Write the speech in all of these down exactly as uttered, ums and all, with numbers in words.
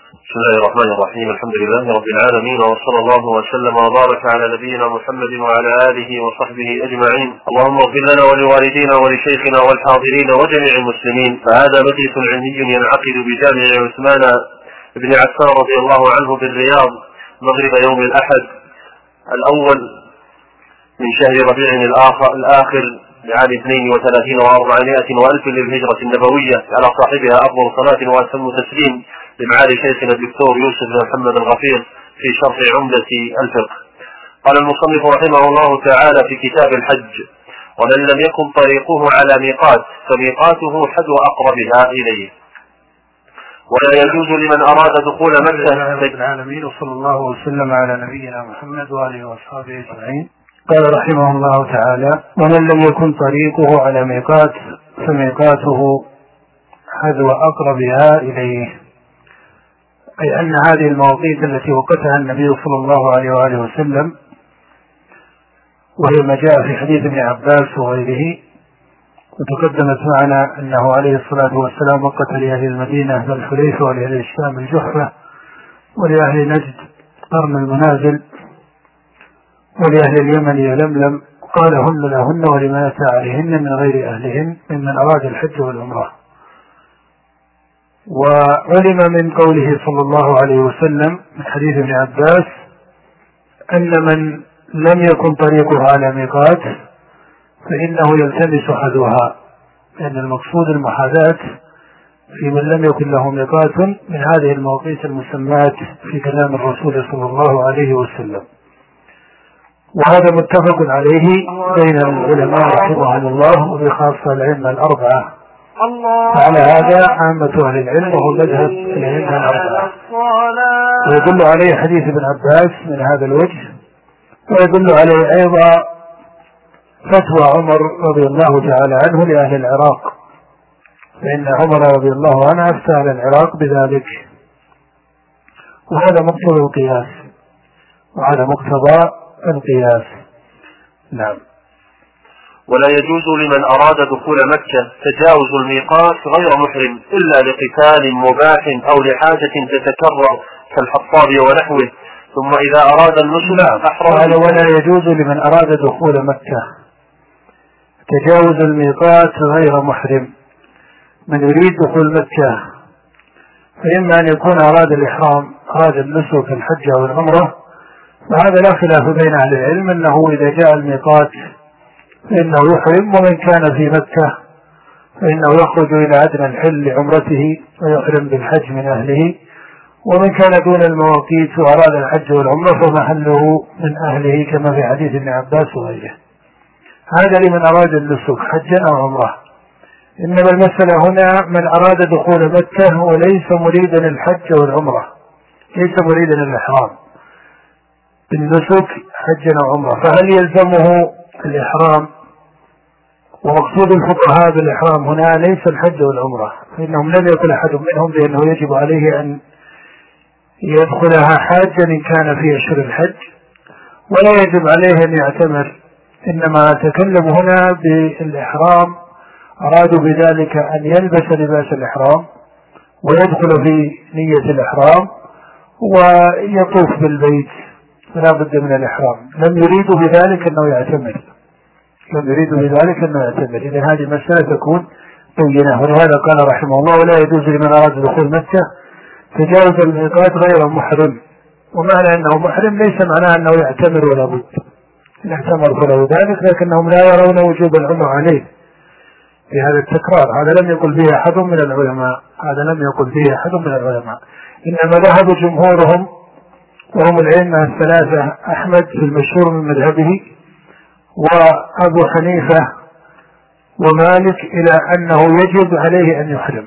بسم الله الرحمن الرحيم. الحمد لله رب العالمين، وصلى الله وسلم وبارك على نبينا محمد وعلى آله وصحبه أجمعين. اللهم اغفر لنا ولوالدينا ولشيخنا والحاضرين وجميع المسلمين. فهذا مجلس علمي ينعقد بجامع عثمان بن عفان رضي الله عنه بالرياض مغرب يوم الأحد الأول من شهر ربيع الآخر لعام اثنين وثلاثين وأربعمائة وألف للهجرة النبوية، على صاحبها أفضل صلاة وأتم تسليم لمعالي شيخنا الدكتور يوسف بن محمد الغفير في شرح عمدة الفقه. قال المصنف رحمه الله تعالى في كتاب الحج: ومن لم يكن طريقه على ميقات فميقاته حذو أقربها إليه. ولا يجوز لمن أراد دخول مكة. رب العالمين، وصلى الله وسلم على نبينا محمد وآله وأصحابه أجمعين. قال رحمه الله تعالى: ومن لم يكن طريقه على ميقات فميقاته حذو أقربها إليه، أي أن هذه المواقيت التي وقتها النبي صلى الله عليه وآله وسلم، وهي ما جاء في حديث ابن عباس وغيره، وتقدمت معنا أنه عليه الصلاة والسلام وقت لأهل المدينة ذا الحليفة، ولأهل الشام الجحفة، ولأهل نجد قرن المنازل، ولأهل اليمن يلملم، قال هن لهن ولمن أتى عليهن من غير أهلهن ممن أراد الحج والعمرة. وعلم من قوله صلى الله عليه وسلم من حديث ابن عباس أن من لم يكن طريقه على ميقات فإنه يلتمس حذوها، لأن المقصود المحاذاة في من لم يكن له ميقات من هذه المواقيت المسمات في كلام الرسول صلى الله عليه وسلم. وهذا متفق عليه بين العلماء رحمهم الله، وبخاصة الأئمة الأربعة. فعلى هذا عامة أهل العلم وهو مذهب الأئمة الأربعة، ويدل عليه حديث ابن عباس من هذا الوجه، ويدل عليه أيضا فتوى عمر رضي الله تعالى عنه لأهل العراق، فإن عمر رضي الله عنه أفتى أهل العراق بذلك، وهذا مقتضى القياس وهذا مقتضى القياس. نعم. ولا يجوز لمن أراد دخول مكة تجاوز الميقات غير محرم إلا لقتال مباح أو لحاجة تتكرر كالحطاب ونحوه، ثم إذا أراد النسك أحرم. ولا يجوز لمن أراد دخول مكة تجاوز الميقات غير محرم. من يريد دخول مكة فإما أن يكون أراد الإحرام، أراد النسك الحج أو العمرة، وهذا لا خلاف بين أهل العلم أنه إذا جاء الميقات فإنه يحرم، ومن كان في مكة فإنه يخرج إلى أدنى الحل لعمرته ويحرم بالحج من أهله، ومن كان دون المواقيت وأراد الحج والعمرة فمحله من أهله كما في حديث ابن عباس وغيره. هذا لمن أراد النسك حجا أو عمرة. إنما المسألة هنا من أراد دخول مكة وليس مريدا الحج والعمرة، ليس مريدا الإحرام بالنسك حجا أو عمرة، فهل يلزمه الإحرام؟ ومقصود الفقهاء بالإحرام هنا ليس الحج والعمرة، فإنهم لم يقل أحد منهم بأنه يجب عليه أن يدخلها حاجا إن كان في أشهر الحج، ولا يجب عليه أن يعتمر. إنما تكلم هنا بالإحرام أرادوا بذلك أن يلبس لباس الإحرام ويدخل في نية الإحرام ويطوف بالبيت، فلا بد من الإحرام. لم يريدوا بذلك أنه يعتمر، لم يريدوا بذلك أنه يعتمر. إذا هذه مسألة تكون بينة. ولهذا قال رحمه الله: ولا يجوز لمن أراد دخول مكة تجاوز الميقات غير محرم. ومعنى أنه محرم ليس معناه أنه يعتمر ولا بد، إن اعتمر فله ذلك، لكنهم لا يرون وجوب العمر عليه في هذا التكرار. هذا لم يقل به أحد من العلماء، هذا لم يقل به أحد من العلماء. إنما ذهب جمهورهم وهم الأئمة الثلاثة: أحمد في المشهور من مذهبه، وأبو حنيفة، ومالك، إلى أنه يجب عليه أن يحرم.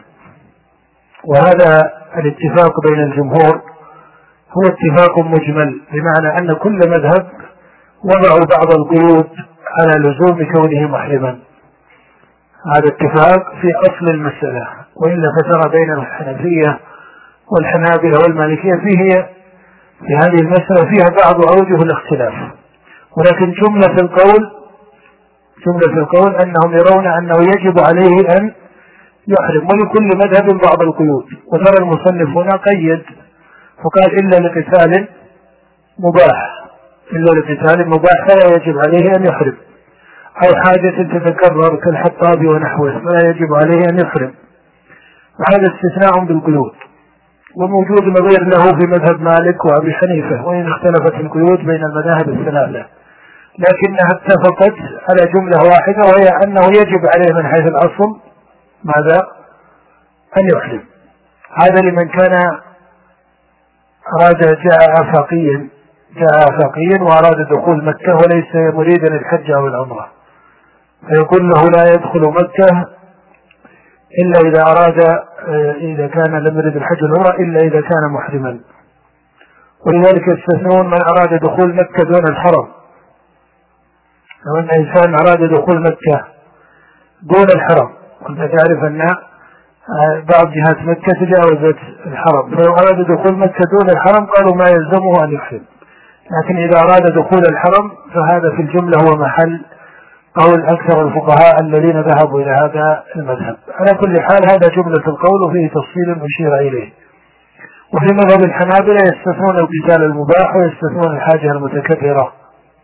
وهذا الاتفاق بين الجمهور هو اتفاق مجمل، بمعنى أن كل مذهب وضعوا بعض القيود على لزوم كونه محرما. هذا اتفاق في أصل المسألة، وإلا فترى بين الحنفية والحنابلة والمالكية فيه في هذه المسألة فيها بعض أوجه الاختلاف، ولكن جملة القول جملة القول أنهم يرون أنه يجب عليه أن يحرم، ولكل مذهب بعض القيود. وترى المصنف هنا قيد فقال إلا لقتال مباح، إلا لقتال مباح فلا يجب عليه أن يحرم، أو حاجة تتكرر كالحطاب ونحوه فلا يجب عليه أن يحرم. وهذا استثناء بالقيود، وموجود نظير له في مذهب مالك وأبي حنيفة، وإن اختلفت القيود بين المذاهب الثلاثة، لكنها اتفقت على جملة واحدة، وهي أنه يجب عليه من حيث الأصل ماذا؟ أن يحرم. هذا لمن كان أراد جاء آفاقيا جاء آفاقيا وأراد دخول مكة وليس مريدا الحج أو العمرة، فيقول له لا يدخل مكة إلا إذا أراد إذا كان لم يرد الحج والعمرة إلا إذا كان محرما. ولذلك يستثنون من أراد دخول مكة دون الحرم. لو أن إنسان أراد دخول مكة دون الحرم، كنت تعرف أن بعض جهات مكة تجاوزت الحرم، فلو أراد دخول مكة دون الحرم قالوا ما يلزمه أن يحرم، لكن إذا أراد دخول الحرم فهذا في الجملة هو محل قول أكثر الفقهاء الذين ذهبوا إلى هذا المذهب. على كل حال هذا جملة القول وفيه تفصيل مشير إليه. وفي مذهب الحنابلة يستثنون القتال المباح ويستثنون الحاجة المتكررة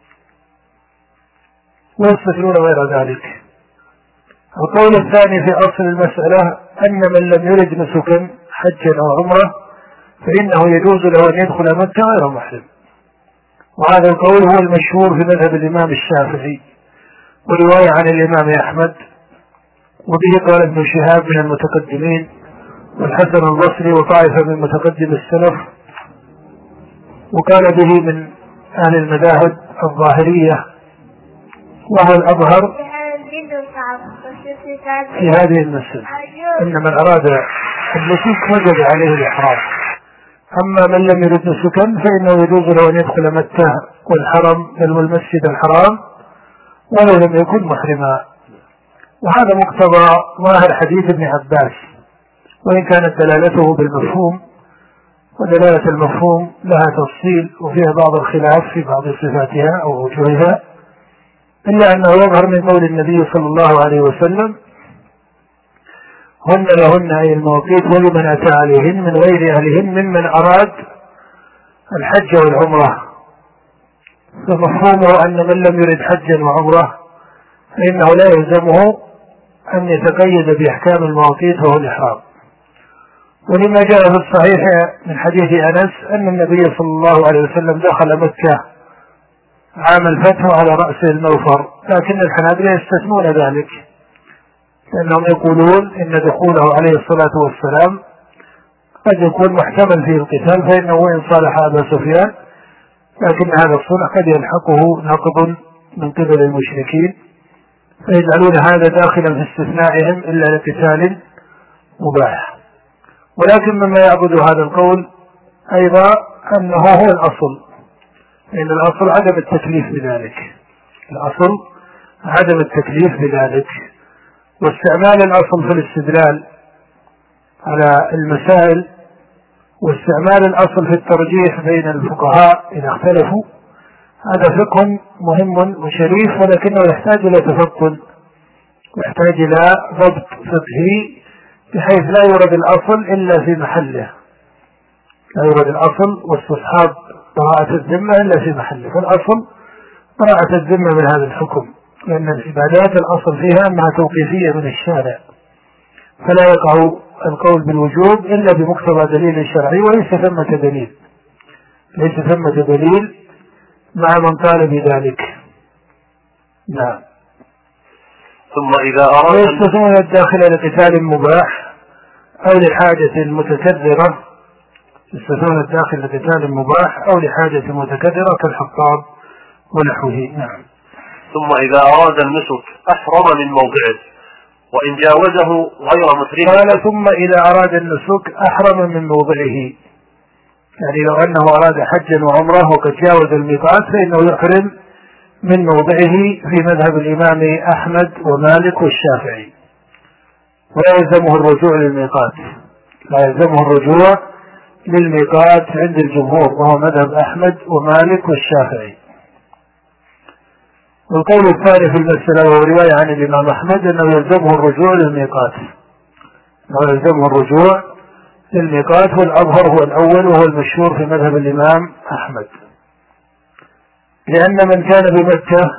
ويستثنون غير ذلك. القول الثاني في أصل المسألة أن من لم يرد نسكا حجا أو عمرة فإنه يجوز له أن يدخل مكة غير محرم، وهذا القول هو المشهور في مذهب الإمام الشافعي ورواية عن الإمام أحمد، وبه قال ابن شهاب من المتقدمين والحسن البصري وطائفة من متقدم السلف، وقال به من أهل المذاهب الظاهرية، وهو الأظهر في هذه المسألة إن من أراد النسك وجب عليه الإحرام، أما من لم يرد نسكا فإنه يجوز له أن يدخل مكة والحرم بل والمسجد الحرام ولو لم يكن محرما. وهذا مقتضى ظاهر حديث ابن عباس، وإن كانت دلالته بالمفهوم، ودلالة المفهوم لها تفصيل وفيها بعض الخلاف في بعض صفاتها أو وجوهها، إلا أنه يظهر من قول النبي صلى الله عليه وسلم هن لهن أي المواقيت ولمن أتى عليهن من غير أهلهن ممن أراد الحج والعمرة. فمفهومه أن من لم يرد حجا وعمرة فإنه لا يلزمه أن يتقيد بإحكام المواقيت وهو الإحرام. ولما جاء في الصحيح من حديث أنس أن النبي صلى الله عليه وسلم دخل مكة عام الفتح على رأس الموفر، لكن الحنابلة يستثنون ذلك لأنهم يقولون إن دخوله عليه الصلاة والسلام قد يكون محتمل فيه القتال، فإنه وإن صالح أبا سفيان لكن هذا الصلح قد يلحقه نقض من قبل المشركين، فيجعلون هذا داخلا في استثنائهم إلا لقتال مباح. ولكن مما يعبد هذا القول أيضا أنه هو الأصل، لأن الأصل عدم التكليف بذلك، الأصل عدم التكليف بذلك. واستعمال الأصل في الاستدلال على المسائل واستعمال الأصل في الترجيح بين الفقهاء إذا اختلفوا هذا فقه مهم وشريف، ولكنه يحتاج إلى تفقد ويحتاج إلى ضبط فقهي بحيث لا يورد الأصل إلا في محله، لا يورد الأصل واستصحاب براءة الذمة إلا في محله. فالأصل براءة الذمة من هذا الحكم، لأن العبادات الأصل فيها أنها توقيفية من الشارع، فلا يقع القول بالوجوب إلا بمقتضى دليل شرعي، وليس ثمة دليل ليس ثمة دليل مع من قال بذلك. نعم. ثم إذا أراد ويستثنون الداخل لقتال مباح أو لحاجة متكررة، يستثنون الداخل لقتال مباح أو لحاجة متكررة كالحطاب ونحوه. نعم. ثم إذا أراد النسك أحرم من موضعه وإن جاوزه غير محرم. قال ثم إذا أراد النسك أحرم من موضعه، يعني لو أنه أراد حجا وعمره وقد جاوز الميقات فإنه يحرم من موضعه في مذهب الإمام أحمد ومالك والشافعي، ولا يلزمه الرجوع للميقات، لا يلزمه الرجوع للميقات عند الجمهور وهو مذهب أحمد ومالك والشافعي. والقول الثاني في المسألة وهو رواية عن الإمام أحمد أنه يلزمه الرجوع للميقات، أنه يلزمه الرجوع للميقات، والأظهر هو الأول وهو المشهور في مذهب الإمام أحمد، لأن من كان بمكة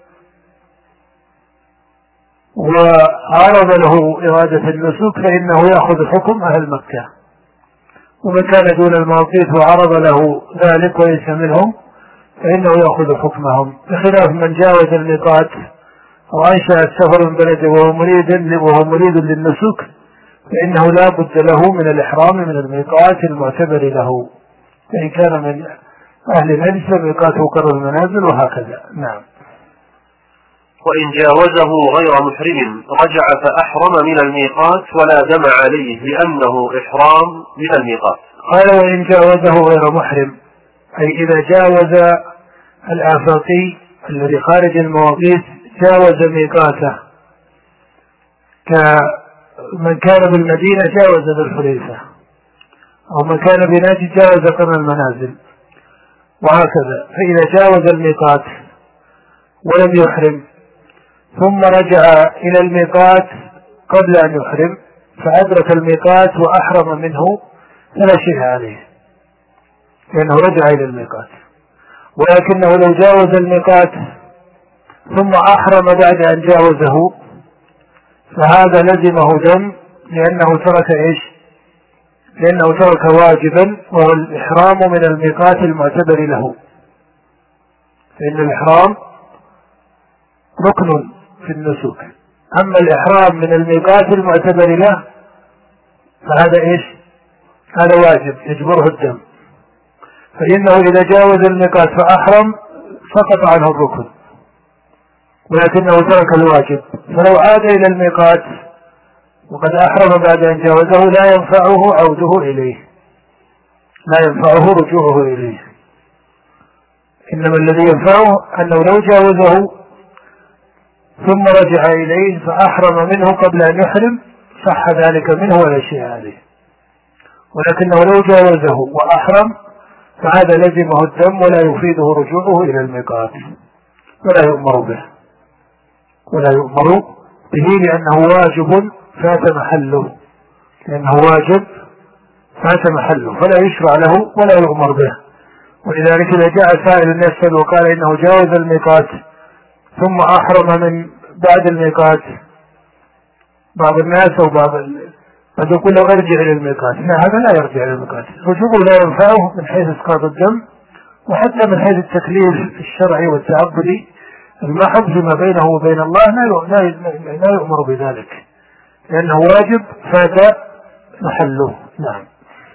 وعرض له إرادة النسك فإنه يأخذ حكم أهل مكة، ومن كان دون المواقيت وعرض له ذلك وليس منهم فإنه يأخذ حكمهم، بخلاف من جاوز الميقات وأنشأ السفر من بلده وهو مريد وهو مريد للنسك فإنه لا بد له من الإحرام من الميقات المعتبر له، فإن كان من أهل نجد فميقاته قرب المنازل وهكذا. نعم. وإن جاوزه غير محرم رجع فأحرم من الميقات ولا دم عليه لأنه إحرام من الميقات. قال وإن جاوزه غير محرم، أي إذا جاوز الآفاقي الذي خارج المواقيت جاوز ميقاته، كمن كان بالمدينة جاوز بالحليفة، أو من كان بنجد جاوز قرن المنازل وهكذا. فإذا جاوز الميقات ولم يحرم ثم رجع إلى الميقات قبل أن يحرم فأدرك الميقات وأحرم منه فلا شيء عليه لأنه رجع إلى الميقات، ولكنه لو جاوز الميقات ثم أحرم بعد أن جاوزه فهذا لزمه دم لأنه ترك إيش؟ لأنه ترك واجبا وهو الإحرام من الميقات المعتبر له، فإن الإحرام ركن في النسك، أما الإحرام من الميقات المعتبر له فهذا إيش؟ هذا واجب يجبره الدم، فإنه إذا جاوز الميقات فأحرم سقط عنه الركن ولكنه ترك الواجب، فلو عاد إلى الميقات وقد أحرم بعد أن جاوزه لا ينفعه عوده إليه، لا ينفعه رجوعه إليه، إنما الذي ينفعه أنه لو جاوزه ثم رجع إليه فأحرم منه قبل أن يحرم صح ذلك منه ولا شيء عليه، ولكنه لو جاوزه وأحرم فهذا لزمه الدم ولا يفيده رجوعه إلى الميقات ولا يؤمر به ولا يؤمر به لأنه واجب فات محله، لأنه واجب فات محله فلا يشرع له ولا يؤمر به. ولذلك إذا جاء سائل يسأل وقال إنه جاوز الميقات ثم أحرم من بعد الميقات، بعض الناس أو بعض قد يقول له ارجع إلى الميقات، لا هذا لا يرجع إلى الميقات، رجوعه لا ينفعه من حيث إسقاط الدم وحتى من حيث التكليف الشرعي والتعبدي المحض فيما بينه وبين الله لا لا يؤمر بذلك لأنه واجب فات محله. نعم.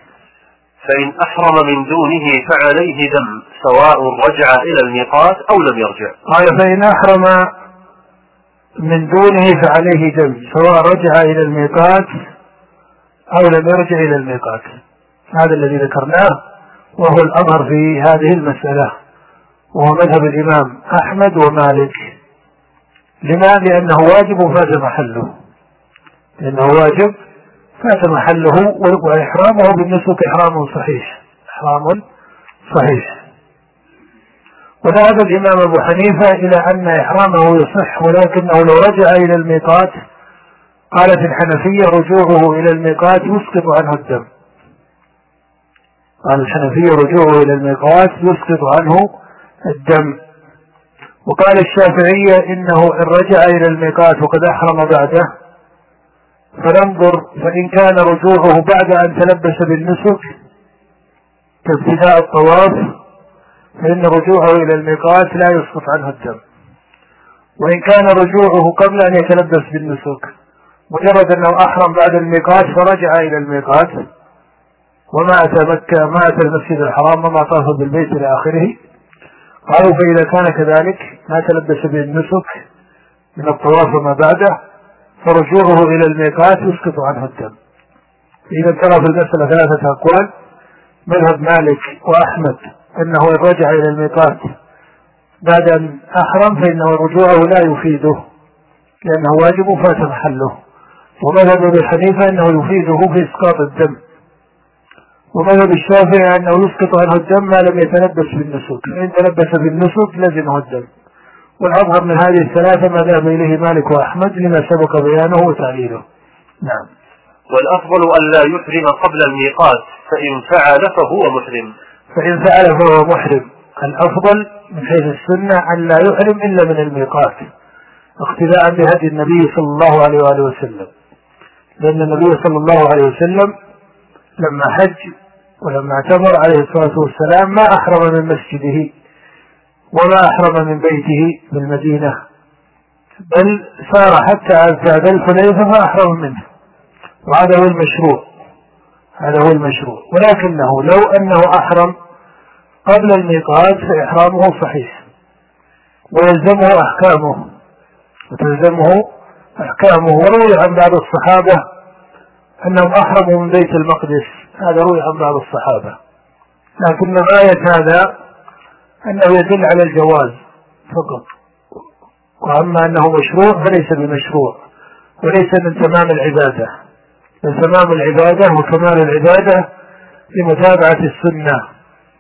فإن أحرم من دونه فعليه دم سواء رجع إلى الميقات أو لم يرجع. قال فإن أحرم من دونه فعليه دم سواء رجع إلى الميقات أو لم يرجع إلى الميقات، هذا الذي ذكرناه وهو الأظهر في هذه المسألة وهو مذهب الإمام أحمد ومالك. لماذا؟ لأنه واجب فات محله، لأنه واجب فات محله وإحرامه بالنسبة إحرام صحيح إحرام صحيح. وذهب الإمام أبو حنيفة إلى أن إحرامه يصح ولكنه لو رجع إلى الميقات قالت الحنفية رجوعه إلى الميقات يسقط عنه الدم، قال الحنفية رجوعه إلى الميقات يسقط عنه الدم. وقال الشافعية إنه إن رجع إلى الميقات وقد أحرم بعده فننظر، فإن كان رجوعه بعد أن تلبس بالنسك كابتداء الطواف فإن رجوعه إلى الميقات لا يسقط عنه الدم، وإن كان رجوعه قبل أن يتلبس بالنسك مجرد أنه أحرم بعد الميقات فرجع إلى الميقات وما أتى مكة ما أتى المسجد الحرام وما طاف بالبيت إلى آخره، قالوا فإذا كان كذلك ما تلبس بالنسك من الطواف وما بعده فرجوعه إلى الميقات يسقط عنه الدم. إذا ترى في المسألة ثلاثة أقوال، مذهب مالك وأحمد أنه إن رجع إلى الميقات بعد أن أحرم فإنه رجوعه لا يفيده لأنه واجب فات محله، ومذهب أبي حنيفة أنه يفيده في إسقاط الدم، ومذهب الشافعي أنه يسقط عنه الدم ما لم يتلبس بالنسك، فإن تلبس بالنسك لزمه الدم. والأظهر من هذه الثلاثة ما ذهب إليه مالك وأحمد لما سبق بيانه وتعليله. نعم. والأفضل أن لا يحرم قبل الميقات، فإن فعل فهو محرم. فإن فعل فهو محرم. الأفضل من حيث السنة أن لا يحرم إلا من الميقات، اقتداء بهدي النبي صلى الله عليه وآله وسلم، لأن النبي صلى الله عليه وسلم لما حج ولما اعتمر عليه الصلاة والسلام ما أحرم من مسجده وما أحرم من بيته بالمدينة، بل سار حتى أتى ذا الحليفة فأحرم منه، وهذا هو المشروع، هذا هو المشروع. ولكنه لو أنه أحرم قبل الميقات فإحرامه صحيح ويلزمه أحكامه وتلزمه أحكامه. وروي عن بعض الصحابة أنهم أحرموا من بيت المقدس، هذا روي عن بعض الصحابة، لكن غاية هذا أنه يدل على الجواز فقط، وأما أنه مشروع فليس بمشروع وليس من تمام العبادة. من تمام العبادة وكمال العبادة لمتابعة السنة،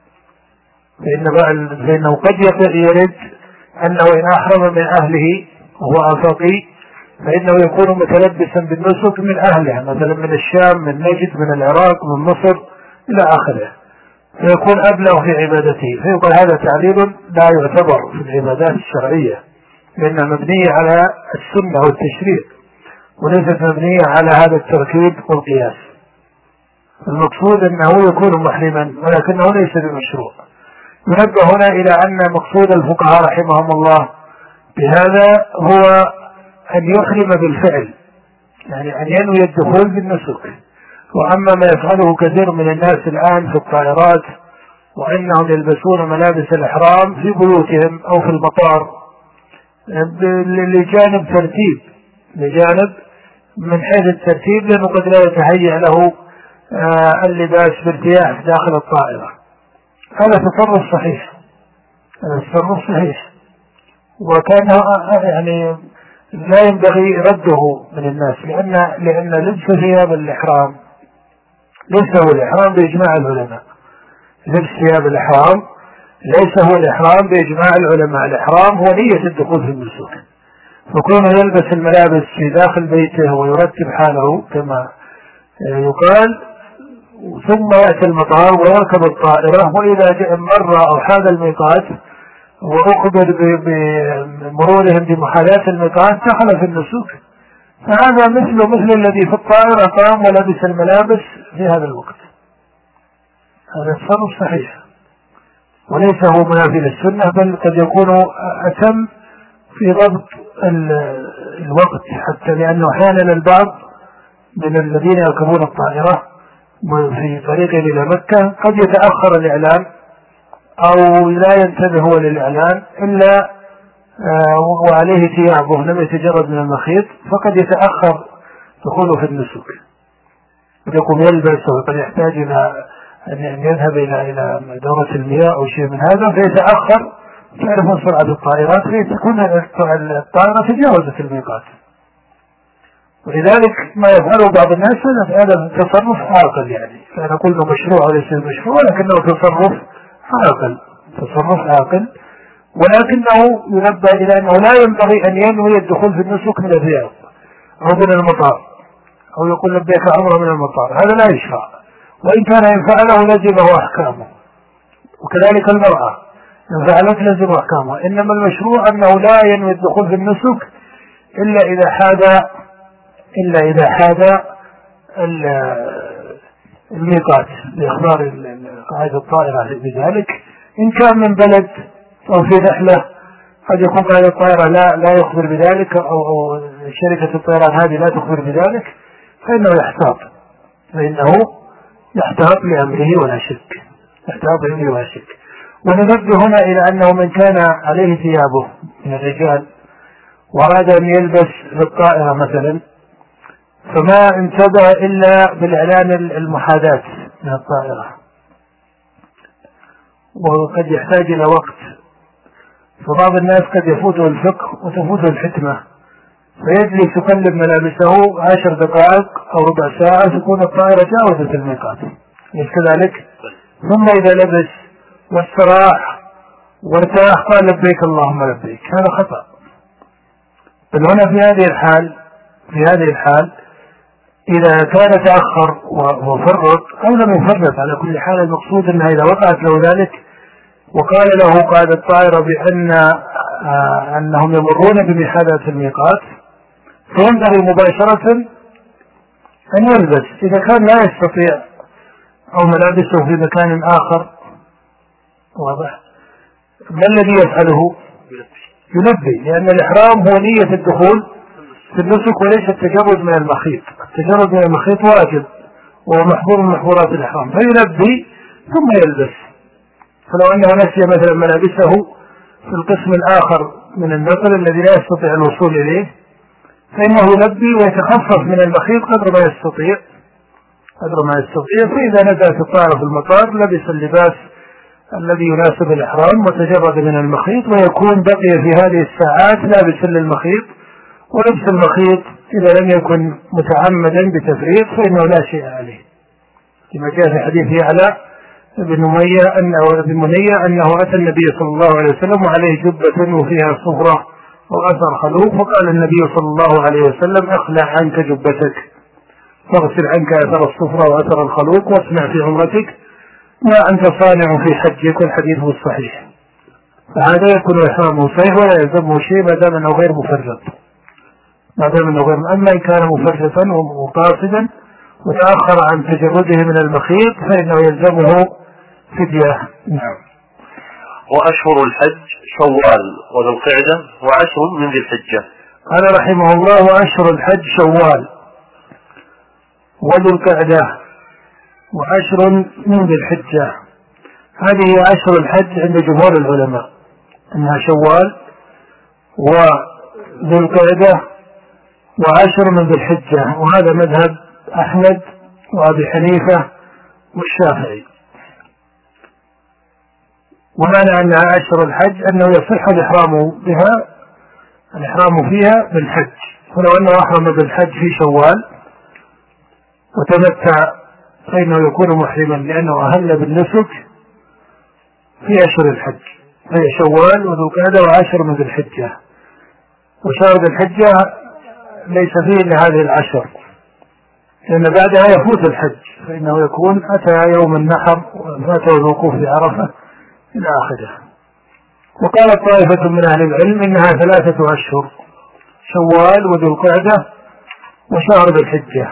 فإنه قد يرد أنه إن أحرم من أهله وهو أفقي فإنه يكون متلبسا بالنسك من أهلها، مثلا من الشام، من نجد، من العراق، من مصر إلى آخره، فيكون أبلغ في عبادته، فيقول هذا تعليل لا يعتبر في العبادات الشرعية، لأنها مبنية على السنة والتشريع وليست مبنية على هذا التركيب والقياس. المقصود أنه يكون محرما ولكنه ليس بمشروع. ينبه هنا إلى أن مقصود الفقهاء رحمهم الله بهذا هو أن يحرم بالفعل، يعني أن ينوي الدخول بالنسك. وأما ما يفعله كثير من الناس الآن في الطائرات وأنهم يلبسون ملابس الإحرام في بيوتهم أو في المطار لجانب ترتيب، لجانب من حيث الترتيب، لأنه قد لا يتهيأ له اللباس بارتياح داخل الطائرة. هذا تصرف صحيح، هذا تصرف صحيح، وكان يعني لا ينبغي رده من الناس، لأن لأن لبس ثياب الإحرام ليس هو الإحرام بإجماع العلماء. لبس ثياب الإحرام ليس هو الإحرام بإجماع العلماء. الإحرام هو نية الدخول في النسك، فكونه يلبس الملابس في داخل بيته ويرتب حاله كما يقال، ثم يأتي المطار ويركب الطائرة، وإذا جاء مرة أو حاد الميقات وأخبر بمرورهم بمحاذاة الميقات دخل في النسك، فهذا مثل مثل الذي في الطائرة قام ولبس الملابس في هذا الوقت. هذا التصرف صحيح وليس هو منافي للسنة، بل قد يكون أتم في ضبط الوقت، حتى لأنه أحيانا البعض من الذين يركبون الطائرة في طريقه إلى مكة قد يتأخر الإعلان أو لا ينتبه هو للإعلان إلا وعليه ثيابه لم يتجرد من المخيط، فقد يتأخر دخوله في النسك، قد يكون يلبس وقد يحتاج إلى أن يذهب إلى إلى دورة المياه أو شيء من هذا فيتأخر. تعرفون سرعة الطائرات فتكون الطائرة تجاوزت الميقات، ولذلك ما يفعله بعض الناس هذا تصرف عاقل، يعني فأنا قلنا مشروع وليس مشروع، ولكنه تصرف عاقل، تصرف عاقل، ولكنه ينبه إلى أنه لا ينبغي أن ينوي الدخول في النسك من الرياض أو من المطار أو يقول لبيك عمره من المطار، هذا لا يشرع، وإن كان إن فعله لزمه أحكامه، وكذلك المرأة إن فعلت لزم أحكامه. إنما المشروع أنه لا ينوي الدخول في النسك إلا إذا حاد إلا إذا حاد الميقات بإخبار قائد الطائرة بذلك. إن كان من بلد أو في رحلة قد يكون قائد الطائرة لا لا يخبر بذلك أو, أو شركة الطيران هذه لا تخبر بذلك، فإنه يحتاط فإنه يحتاط لأمره ولا شك، يحتاط لأمره ولا شك. وننبه هنا إلى أنه من كان عليه ثيابه من الرجال وأراد أن يلبس للطائرة مثلا، فما انتبه إلا بالإعلان المحاذاة من الطائرة، وقد يحتاج إلى وقت، فبعض الناس قد يفوته الفقه وتفوته الحكمة فيجلس يقلب ملابسه عشر دقائق أو ربع ساعة تكون الطائرة جاوزت الميقات، ليس كذلك؟ ثم إذا لبس واستراح وارتاح قال لبيك اللهم لبيك، هذا خطأ. بل هنا في هذه الحال في هذه الحال إذا كان تأخر وفرط أو لم يفرط، على كل حال المقصود أنها إذا وقعت له ذلك وقال له قائد الطائرة بأن آه أنهم يمرون بمحاذاة الميقات، فينبغي مباشرة أن يلبس إذا كان لا يستطيع أو ملابسه في مكان آخر. واضح؟ ما الذي يفعله؟ يلبي، لأن الإحرام هو نية الدخول في النسك وليس التجرد من المخيط. التجرد من المخيط واجب وهو محظور من محظورات الإحرام، فيلبي ثم يلبس. فلو أنه نسي مثلا ملابسه في القسم الآخر من النقل الذي لا يستطيع الوصول إليه فإنه يلبي ويتخفف من المخيط قدر ما يستطيع قدر ما يستطيع فإذا نزل في الطائرة في المطار لبس اللباس الذي يناسب الإحرام وتجرد من المخيط، ويكون بقي في هذه الساعات لابسا للمخيط. ولبس المخيط إذا لم يكن متعمدا بتفريط فإنه لا شيء عليه، كما جاء في حديث يعلى بن أمية أنه ابن منية أنه أتى النبي صلى الله عليه وسلم وعليه جبة وفيها صفرة وأثر خلوق، فقال النبي صلى الله عليه وسلم اخلع عنك جبتك فاغسل عنك أثر الصفرة وأثر الخلوق واصنع في عمرتك ما أنت صانع في حجك، والحديث هو الصحيح. فهذا يكون إحرامه صحيح ولا يلزمه شيء ما دام أنه غير مفرط ما دام أنه غير أما إن كان مفرطا وقاصدا وتأخر عن تجرده من المخيط فإنه يلزمه فدية. نعم. وأشهر الحج شوال وذو القعدة وعشر من ذي الحجة. قال رحمه الله: وأشهر الحج شوال وذو القعدة وعشر من ذي الحجة. هذه أشهر الحج عند جمهور العلماء أنها شوال وذو القعدة وعشر من ذي الحجة، وهذا مذهب أحمد وأبي حنيفة والشافعي. ومعنى أنها أشهر الحج أنه يصح الإحرام بها الإحرام فيها بالحج، ولو أنه أحرم بالحج في شوال وتمتع فإنه يكون محرما لأنه أهل بالنسك في أشهر الحج، هي شوال وذو القعدة وعشر من ذي الحجة. وشهر ذي الحجة ليس فيه إلا هذه العشر، لأن بعدها يفوت الحج فإنه يكون أتى يوم النحر وفاته الوقوف بعرفة إلى آخره. وقال طائفة من أهل العلم إنها ثلاثة أشهر: شوال وذو القعدة وشهر ذي الحجة.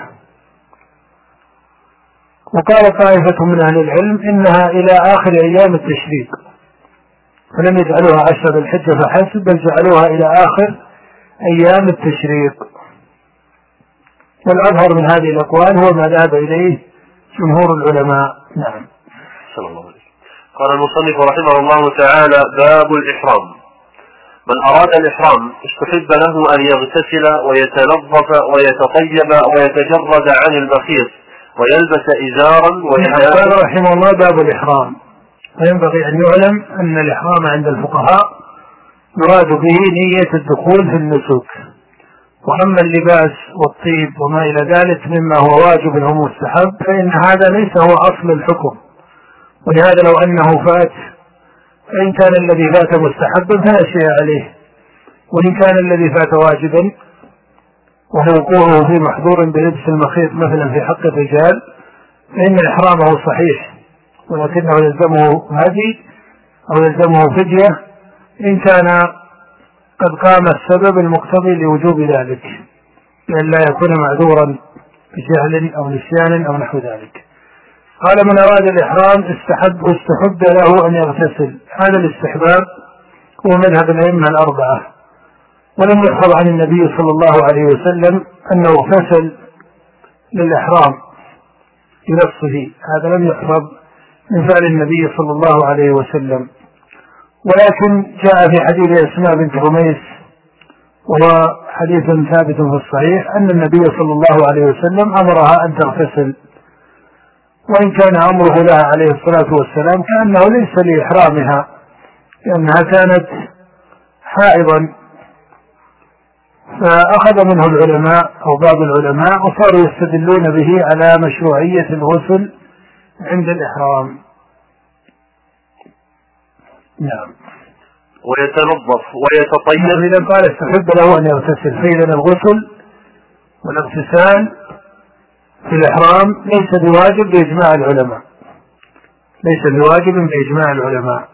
وقال طائفة من أهل العلم إنها إلى آخر أيام التشريق، فلم يجعلوها عشر ذي الحجة فحسب، بل جعلوها إلى آخر أيام التشريق. والأظهر من هذه الأقوال هو ما ذهب إليه جمهور العلماء. نعم. صلى الله عليه وسلم. قال المصنف رحمه الله تعالى: باب الإحرام. من أراد الإحرام استحب له أن يغتسل ويتنظف ويتطيب ويتجرد عن المخيط ويلبس إزارا ويلبس. قال رحمه الله: باب الإحرام. وينبغي أن يعلم أن الإحرام عند الفقهاء يراد به نية الدخول في النسك، وأما اللباس والطيب وما إلى ذلك مما هو واجب أو مستحب فإن هذا ليس هو أصل الحكم. ولهذا لو أنه فات فإن كان الذي فات مستحبا فلا شيء عليه، وإن كان الذي فات واجبا وهو وقوعه في محظور بلبس المخيط مثلا في حق الرجال فإن إحرامه صحيح، ولكنه يلزمه هدي أو يلزمه فدية إن كان قد قام السبب المقتضي لوجوب ذلك، لأن لا يكون معذورا بجهل أو نسيان أو نحو ذلك. قال: من أراد الإحرام استحب استحب له أن يغتسل. هذا الاستحباب هو مذهب الأئمة الأربعة، ولم يحفظ عن النبي صلى الله عليه وسلم أنه اغتسل للإحرام بنفسه، هذا لم يحفظ من فعل النبي صلى الله عليه وسلم. ولكن جاء في حديث أسماء بنت عميس وهو حديث ثابت في الصحيح أن النبي صلى الله عليه وسلم أمرها أن تغتسل، وإن كان أمره لها عليه الصلاة والسلام كأنه ليس لإحرامها لأنها كانت حائضا، فأخذ منه العلماء أو بعض العلماء وصاروا يستدلون به على مشروعية الغسل عند الإحرام. نعم. ويتنظف ويتطيب. إذا قال استحب له أن يغتسل، فإذا الغسل والاغتسال في الإحرام ليس بواجب بإجماع العلماء، ليس بواجب بإجماع العلماء.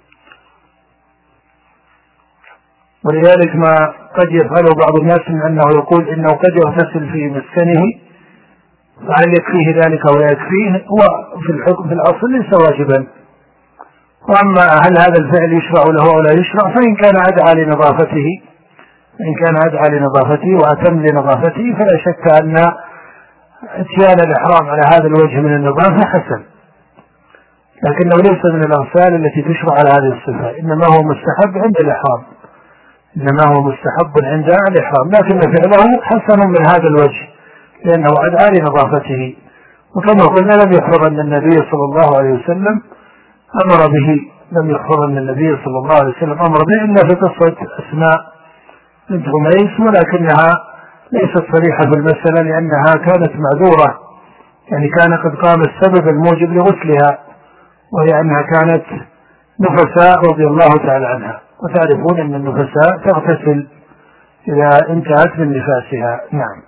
ولذلك ما قد يفعله بعض الناس من أنه يقول إنه قد يغتسل في مسكنه فهل يكفيه ذلك ولا يكفيه، هو في الحكم في الأصل ليس واجبا. وأما هل هذا الفعل يشرع له أو لا يشرع، فإن كان أدعى لنظافته إن كان أدعى لنظافته وأتم لنظافته فلا شك أن اتيان الإحرام على هذا الوجه من النظافة حسن، لكنه ليس من الأغسال التي تشرع على هذه الصفة، إنما هو مستحب عند الإحرام إنما هو مستحب عند الإحرام، لكن فعله حسن من هذا الوجه لأنه أدعى لنظافته. وكما قلنا لم يخبر أن النبي صلى الله عليه وسلم أمر به لم يخبر أن النبي صلى الله عليه وسلم أمر به إلا في قصة أسماء بنت عميس، ولكنها ليست صريحة في المسألة لأنها كانت معذورة، يعني كان قد قام السبب الموجب لغسلها، وهي أنها كانت نفساء رضي الله تعالى عنها، وتعرفون أن النفساء تغتسل إذا انتهت من نفاسها. نعم.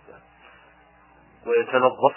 ويتنظف.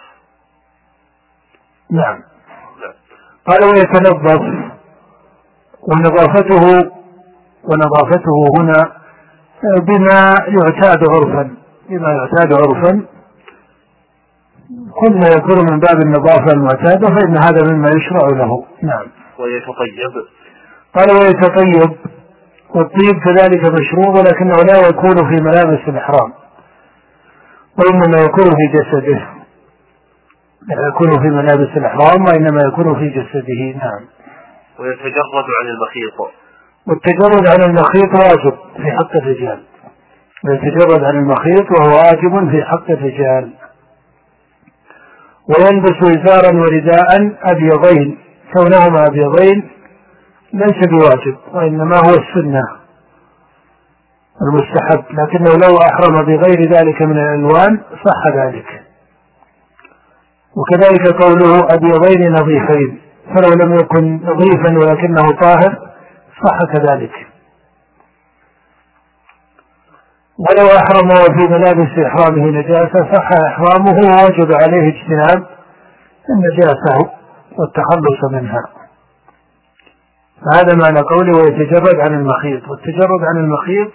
نعم. قال ويتنظف، ونظافته ونظافته هنا بما يعتاد عرفا بما يعتاد عرفا كل ما يكون من باب النظافة المعتادة فإن هذا مما يشرع له. نعم. ويتطيب. قال ويتطيب، والطيب كذلك مشروع ولكنه لا يكون في ملابس الإحرام، وإنما يكون في جسده، لا يكون في ملابس الإحرام وإنما يكون في جسده. نعم. ويتجرد عن المخيط، والتجرد عن المخيط واجب في حق الرجال، ويتجرد عن المخيط وهو واجب في حق الرجال. ويلبس إزارا ورداء أبيضين، كونهما أبيضين ليس بواجب وإنما هو السنة المستحب، لكنه لو أحرم بغير ذلك من الألوان صح ذلك. وكذلك قوله أبيضين نظيفين، فلو لم يكن نظيفا ولكنه طاهر صح كذلك. ولو أحرم وفي ملابس إحرامه نجاسة صح إحرامه ووجب عليه اجتناب النجاسة والتخلص منها. فهذا معنى قوله ويتجرد عن المخيط. والتجرد عن المخيط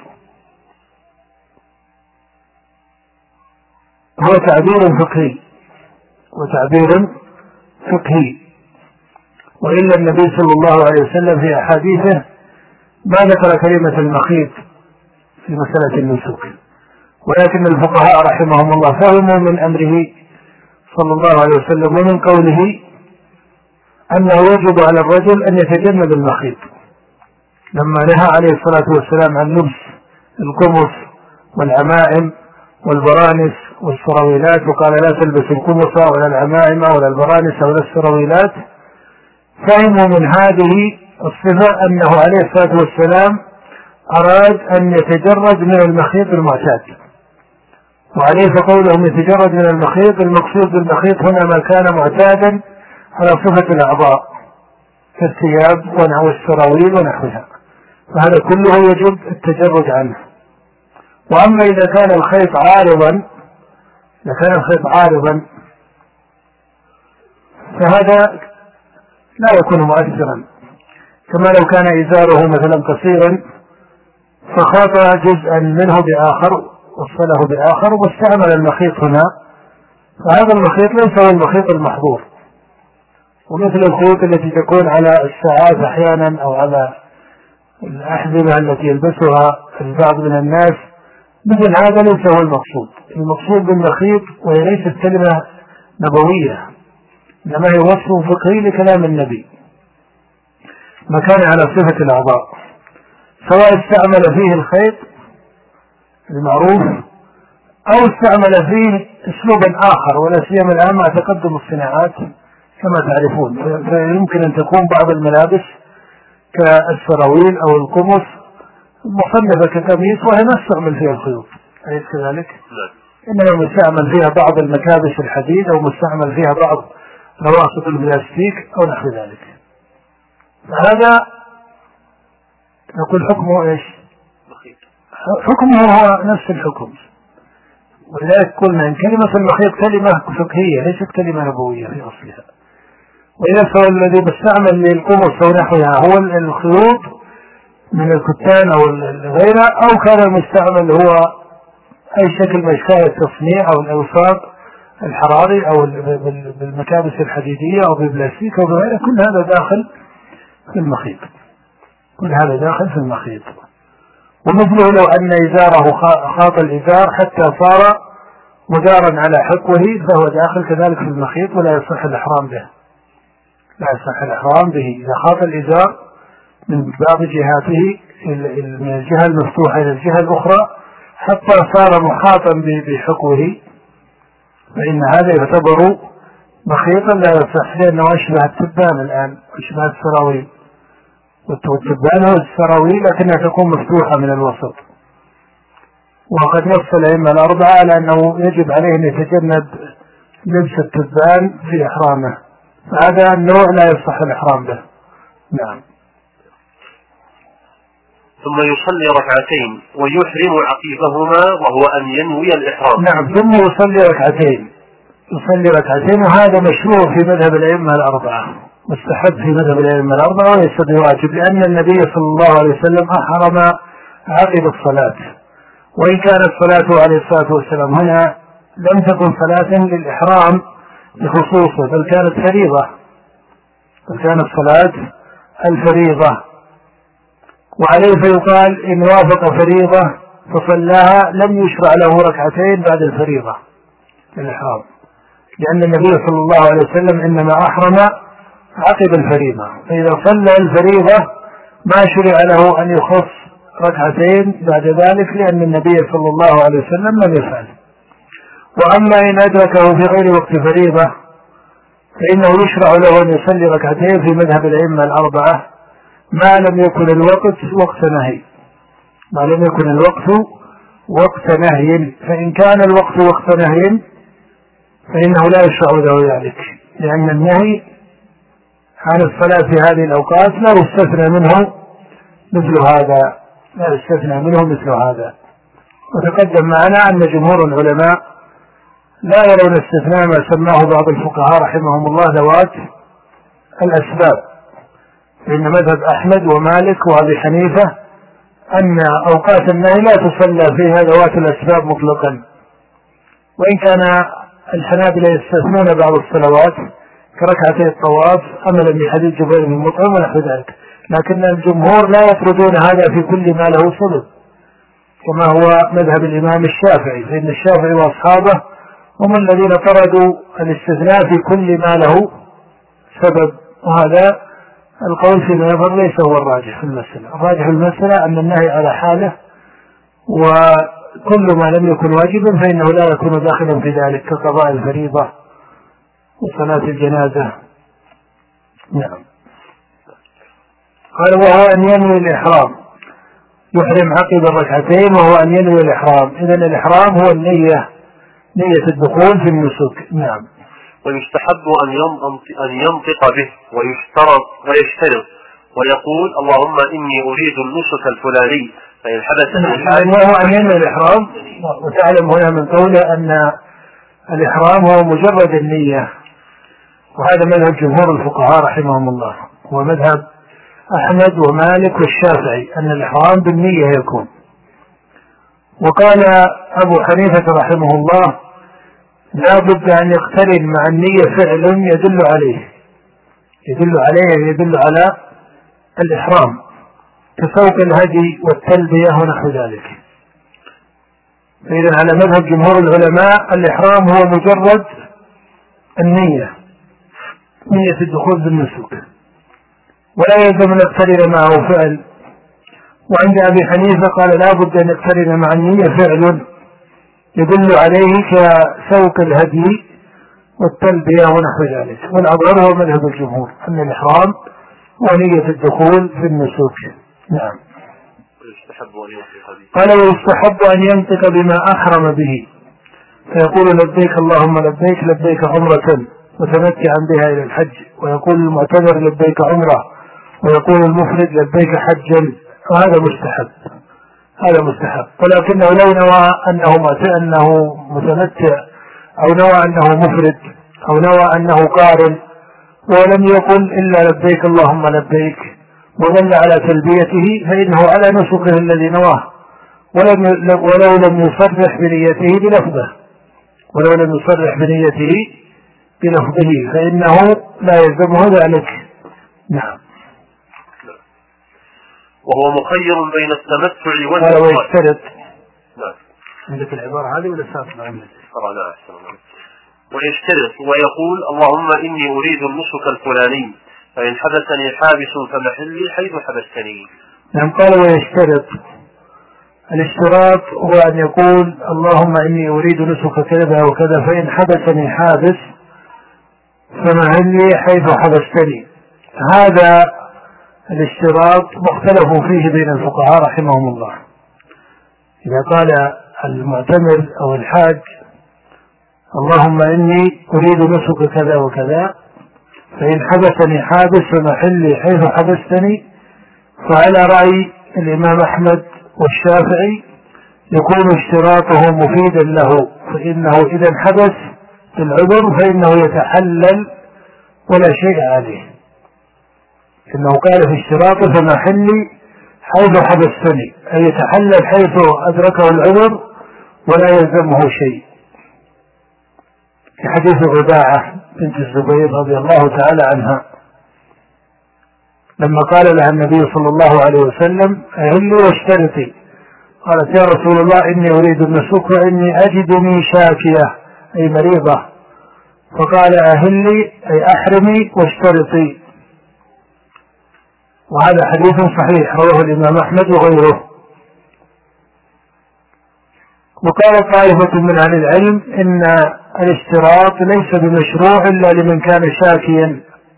هو تعبير فقهي وتعبير فقهي وإلا النبي صلى الله عليه وسلم في أحاديثه ما ذكر كلمة المخيط في مسألة النسك، ولكن الفقهاء رحمهم الله فهموا من أمره صلى الله عليه وسلم ومن قوله أنه يجب على الرجل أن يتجنب المخيط، لما نهى عليه الصلاة والسلام عن لبس القمص والعمائم والبرانس والسراويلات، وقال لا تلبس القمص ولا العمائم ولا البرانس ولا السراويلات، فهموا من هذه الصفة أنه عليه الصلاة والسلام أراد أن يتجرد من المخيط المعتاد، وعليه فقولهم يتجرد من المخيط المقصود بالمخيط هنا ما كان معتادا على صفة الأعضاء كالثياب ونحو السراويل ونحوها، فهذا كله يجب التجرد عنه. وأما إذا كان الخيط عارضا إذا كان الخيط عارضا فهذا لا يكون مؤثرا، كما لو كان إزاره مثلا قصيرا فخاط جزءا منه بآخر وصله بآخر واستعمل المخيط هنا، فهذا المخيط ليس هو المخيط المحظور. ومثل الخيوط التي تكون على الساعات أحيانا أو على الأحذية التي يلبسها البعض من الناس، مثل هذا ليس هو المقصود. المقصود بالمخيط وهي ليست كلمة نبوية، إنما هي وصف فقهي لكلام النبي، ما كان على صفة الأعضاء، سواء استعمل فيه الخيط المعروف أو استعمل فيه أسلوبا آخر، ولا سيما الآن مع تقدم الصناعات كما تعرفون، فيمكن أن تكون بعض الملابس كالسراويل أو القمص مصنفة كقميص وهي ما استعمل فيها الخيوط، أليس كذلك؟ إنما مستعمل فيها بعض المكابس الحديد أو مستعمل فيها بعض رواسط البلاستيك أو نحو ذلك. هذا نقول حكمه إيش؟ حكمه هو نفس الحكم، ولذلك قلنا إن كلمة المخيط كلمة فقهية ليست كلمة نبوية في أصلها. وإذا فهو الذي بستعمل للقمص أو نحوها هو الخيوط من الكتان أو غيرها، أو كان المستعمل هو أي شكل من أشكال التصنيع أو الأوساط الحراري أو بالمكابس الحديدية أو بالبلاستيك أو بغيره، كل هذا داخل في المخيط، كل هذا داخل في المخيط. ومثله لو أن إزاره خاط الإزار حتى صار مدارا على حقوه فهو داخل كذلك في المخيط ولا يصح الإحرام به، لا يصح الإحرام به. إذا خاط الإزار من بعض جهاته من الجهة المفتوحة إلى الجهة الأخرى حتى صار محاطا بحقوه فإن هذا يعتبر مخيطا لا يصح، لأنه أشبه التبان الآن، أشبه السراويل، والتبان هو السراويل لكنها تكون مفتوحة من الوسط. وقد نص الأئمة الأربعة على أنه يجب عليه أن يتجنب لبس التبان في إحرامه، فهذا النوع لا يصح الإحرام به. نعم. ثم يصلي ركعتين ويحرم عقيبهما وهو أن ينوي الإحرام. نعم، ثم يصلي ركعتين يصلي ركعتين وهذا مشروع في مذهب الأئمة الأربعة، مستحب في مذهب الأئمة الأربعة وليس بواجب، لأن النبي صلى الله عليه وسلم أحرم عقب الصلاة، وإن كانت صلاته عليه الصلاة والسلام هنا لم تكن صلاة للإحرام بخصوصه بل كانت فريضة، بل كانت صلاة الفريضة، وعليه فيقال إن وافق فريضة فصلاها لم يشرع له ركعتين بعد الفريضة للإحرام، لأن النبي صلى الله عليه وسلم إنما أحرم عقب الفريضة، فإذا صلى الفريضة ما شرع له أن يخص ركعتين بعد ذلك، لأن النبي صلى الله عليه وسلم لم يفعل. وأما إن أدركه في غير وقت فريضة فإنه يشرع له أن يصلي ركعتين في مذهب الأئمة الأربعة ما لم يكن الوقت وقت نهي، ما لم يكن الوقت وقت نهي، فإن كان الوقت وقت نهي فإنه لا يشرع له ذلك، لأن النهي عن الصلاة في هذه الأوقات لا يستثنى منه مثل هذا، لا يستثنى منه مثل هذا. وتقدم معنا أن جمهور العلماء لا يرون استثناء ما سماه بعض الفقهاء رحمهم الله ذوات الأسباب، فإن مذهب أحمد ومالك وأبي حنيفة أن أوقات النهي لا تصلى فيها ذوات الأسباب مطلقا، وإن كان الحنابلة يستثنون بعض الصلوات كركعتي الطواف أملا بحديث جبير بن مطعم ونحو ذلك، لكن الجمهور لا يطردون هذا في كل ما له سبب كما هو مذهب الإمام الشافعي، فإن الشافعي وأصحابه هم الذين طردوا الاستثناء في كل ما له سبب، وهذا القول فيما يظهر ليس هو الراجح في المسألة. الراجح في المسألة أن النهي على حاله، وكل ما لم يكن واجبا فإنه لا يكون داخلا في ذلك كقضاء الفريضة وصلاة الجنازة. نعم. قال وهو أن ينوي الإحرام، يحرم عقب الركعتين وهو أن ينوي الإحرام. إذن الإحرام هو النية، نية الدخول في النسك. نعم. ويستحب أن ينطق به ويشترط ويشترط ويقول اللهم إني أريد النسك الفلاني فإن حدث يعني وهو أن ينوي الإحرام. وتعلم هنا من قوله أن الإحرام هو مجرد النية، وهذا مذهب جمهور الفقهاء رحمهم الله، ومذهب أحمد ومالك والشافعي أن الإحرام بالنية يكون. وقال أبو حنيفة رحمه الله لا بد أن يقترن مع النية فعل يدل عليه يدل عليه يدل على الإحرام كسوق الهدي والتلبية ونحو ذلك. فإذا على مذهب جمهور العلماء الإحرام هو مجرد النية، نية الدخول بالنسك، ولا يلزم أن يقترن معه فعل. وعند أبي حنيفة قال لا بد أن يقترن مع النية فعل يدل عليه كسوق الهدي والتلبية ونحو ذلك. والأظهر هو مذهب الجمهور أن الإحرام ونية الدخول في النسك. نعم. قال ويستحب أن ينطق بما أحرم به، فيقول لبيك اللهم لبيك لبيك عمرة وتمتعا بها إلى الحج، ويقول المعتمر لبيك عمرة، ويقول المفرد لبيك حجا، وهذا مستحب. هذا مستحب. ولكنه لو نوى أنه أنه متمتع أو نوى أنه مفرد أو نوى أنه قارن ولم يقل إلا لبيك اللهم لبيك وظل على تلبيته فإنه على نسكه الذي نواه، ولم ولو لم يصرح بنيته بلفظه ولو لم يصرح بنيته بلفظه فإنه لا يلزمه ذلك. نعم. وهو مخير بين التمتع والإفراد. ولو يشترط. نعم. عندك العبارة هذه ولا ساعة ما عندك؟ ويشترط ويقول اللهم إني أريد النسك الفلاني فإن حبسني حابس فمحلي حيث حبستني. نعم. قال ويشترط. الاشتراط هو أن يقول اللهم إني أريد نسك كذا وكذا فإن حبسني حابس فمحلي حيث حبستني. هذا الاشتراط مختلف فيه بين الفقهاء رحمهم الله. إذا قال المعتمر أو الحاج اللهم إني أريد نسك كذا وكذا فإن حبسني حابس فمحلي حيث حبستني، فعلى رأي الإمام أحمد والشافعي يكون اشتراطه مفيدا له، فإنه إذا انحبس بالعذر فإنه يتحلل ولا شيء عليه، إنه قال في اشتراطه فمحلي حيث حبستني أي يتحلل حيث أدركه العذر ولا يلزمه شيء. في حديث رباعة بنت الزبير رضي الله تعالى عنها لما قال لها النبي صلى الله عليه وسلم أهلي واشترطي، قالت يا رسول الله إني أريد النسك وإني أجدني شاكية أي مريضة، فقال أهلي أي أحرمي واشترطي. وهذا حديث صحيح رواه الإمام أحمد وغيره. وقال طائفة من أهل العلم إن الاشتراط ليس بمشروع إلا لمن كان شاكيا.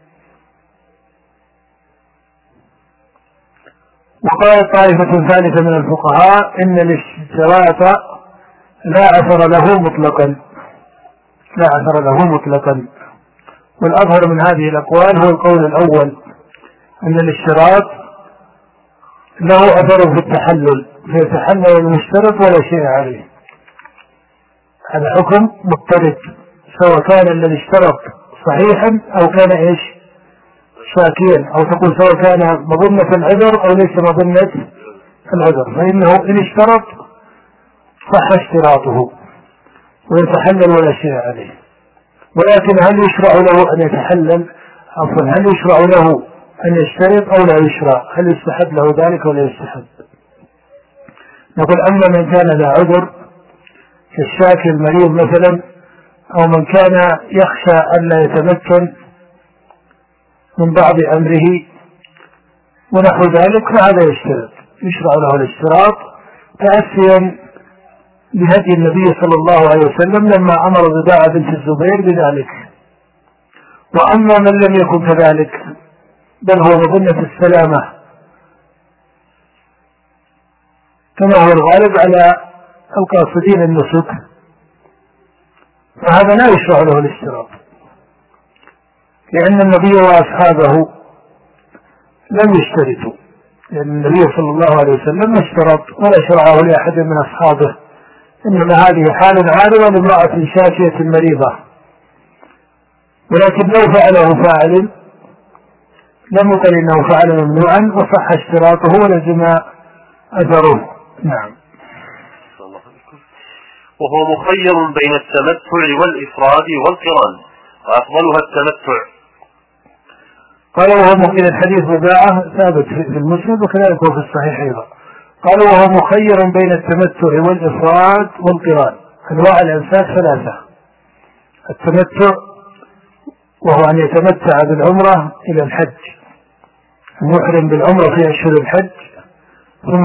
وقال طائفة ثالثة من الفقهاء إن الاشتراط لا أثر له مطلقا لا أثر له مطلقا والأظهر من هذه الأقوال هو القول الأول، أن الاشتراط له أثر في التحلل فيتحلل المشترط ولا شيء عليه. هذا حكم مضطرد سواء كان الذي اشترط صحيحا أو كان إيش شاكيا، أو تقول سواء كان مظنة العذر أو ليس مظنة العذر، فإنه إن اشترط صح اشتراطه ويتحلل ولا شيء عليه. ولكن هل يشرع له أن يتحلل عفوا هل يشرع له أن يشترط أو لا يشرع؟ هل يستحب له ذلك ولا يستحب؟ نقول أما من كان ذا عذر كالشاكي المريض مثلا، أو من كان يخشى أن لا يتمكن من بعض أمره ونحو ذلك فهذا يشترط، يشرع له الاشتراط تأسيا بهدي النبي صلى الله عليه وسلم لما أمر رباعة بنت الزبير بذلك. وأما من لم يكن كذلك بل هو مظنة السلامة كما هو الغالب على القاصدين النسك، فهذا لا يشرع له الاشتراط، لأن النبي وأصحابه لم يشترطوا، لأن النبي صلى الله عليه وسلم ما اشترط ولا شرعه لأحد من أصحابه، إنما هذه حال عارضة لامرأة شاكية مريضة. ولكن لو فعله فاعل لم يقل إنه فعل ممنوعا وصح اشتراطه ولزم أثره. نعم. وهو مخير بين التمتع والإفراد والقران وأفضلها التمتع. قال وهو مخير الحديث رباعة ثابت في المسند وكذلك هو في الصحيح أيضا. قال وهو مخير بين التمتع والإفراد والقران. أنواع الإمساك ثلاثة: التمتع وهو أن يتمتع بالعمرة إلى الحج، أن يحرم بالعمرة في أشهر الحج ثم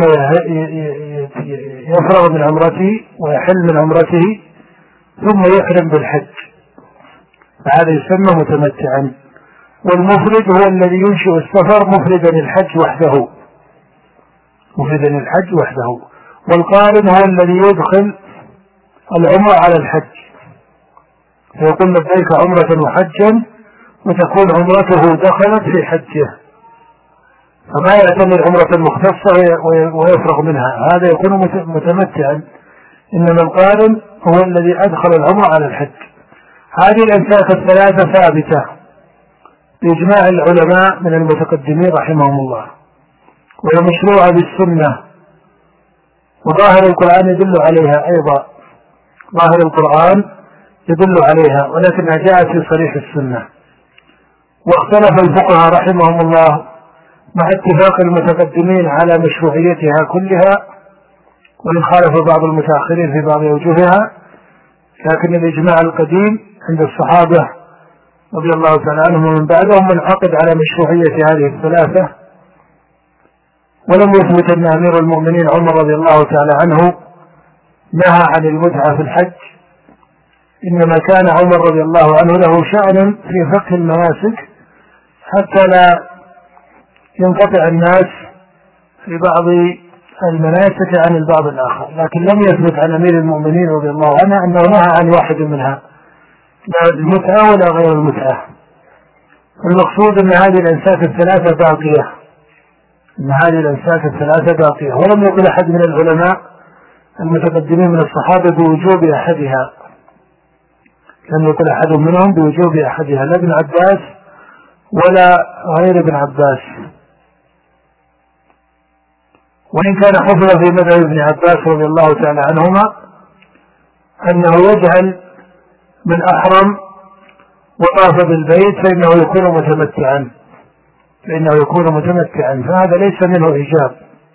يفرغ من عمرته ويحل من عمرته ثم يحرم بالحج، هذا يسمى متمتعا. والمفرد هو الذي ينشئ السفر مفردا الحج وحده مفردا الحج وحده. والقارن هو الذي يدخل العمرة على الحج فيقول لبيك عمرة وحجا وتكون عمرته دخلت في حجه. فما يعتمر عمرة مختصة ويفرغ منها، هذا يكون متمتعا. إنما القارن هو الذي أدخل العمرة على الحج. هذه الأنساك الثلاثة ثابتة بإجماع العلماء من المتقدمين رحمهم الله، وهي مشروعة بالسنة، وظاهر القرآن يدل عليها أيضا، ظاهر القرآن يدل عليها، ولكنها جاءت في صريح السنة. واختلف الفقهاء رحمهم الله مع اتفاق المتقدمين على مشروعيتها كلها، وإن خالف بعض المتأخرين في بعض أوجهها، لكن الإجماع القديم عند الصحابة رضي الله تعالى عنهم ومن بعدهم منعقد على مشروعية هذه الثلاثة. ولم يثبت أن أمير المؤمنين عمر رضي الله تعالى عنه نهى عن المتعة في الحج، إنما كان عمر رضي الله عنه له شأن في فقه المناسك حتى لا ينقطع الناس في بعض المناسك عن البعض الآخر، لكن لم يثبت عن أمير المؤمنين رضي الله عنه أنه نهى عن واحد منها، لا المتعة ولا غير المتعة. المقصود أن هذه الأنساك الثلاثة باقية، أن هذه الأنساك الثلاثة باقية، ولم يقل أحد من العلماء المتقدمين من الصحابة بوجوب أحدها، لم يقل أحد منهم بوجوب أحدها، لا ابن عباس ولا غير ابن عباس. وإن كان حفظ في مذهب ابن عباس رضي الله تعالى عنهما أنه يجعل من أحرم وطاف بالبيت فإنه يكون متمتعا، فإنه يكون متمتعا، فهذا ليس منه إيجاب،